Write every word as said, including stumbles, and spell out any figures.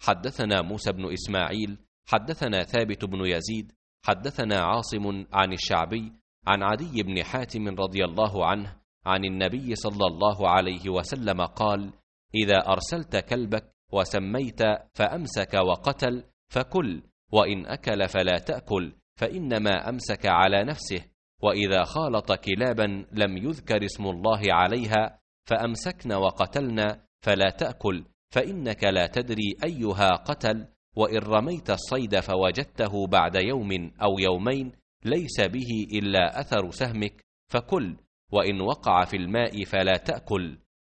حدثنا موسى بن إسماعيل حدثنا ثابت بن يزيد حدثنا عاصم عن الشعبي عن عدي بن حاتم رضي الله عنه عن النبي صلى الله عليه وسلم قال: إذا أرسلت كلبك وسميت فأمسك وقتل فكل، وإن أكل فلا تأكل، فإنما أمسك على نفسه. وإذا خالط كلابا لم يذكر اسم الله عليها فأمسكن وقتلن فلا تأكل، فإنك لا تدري أيها قتل. وإن رميت الصيد فوجدته بعد يوم أو يومين ليس به إلا أثر سهمك فكل، وإن وقع في الماء فلا تأكل.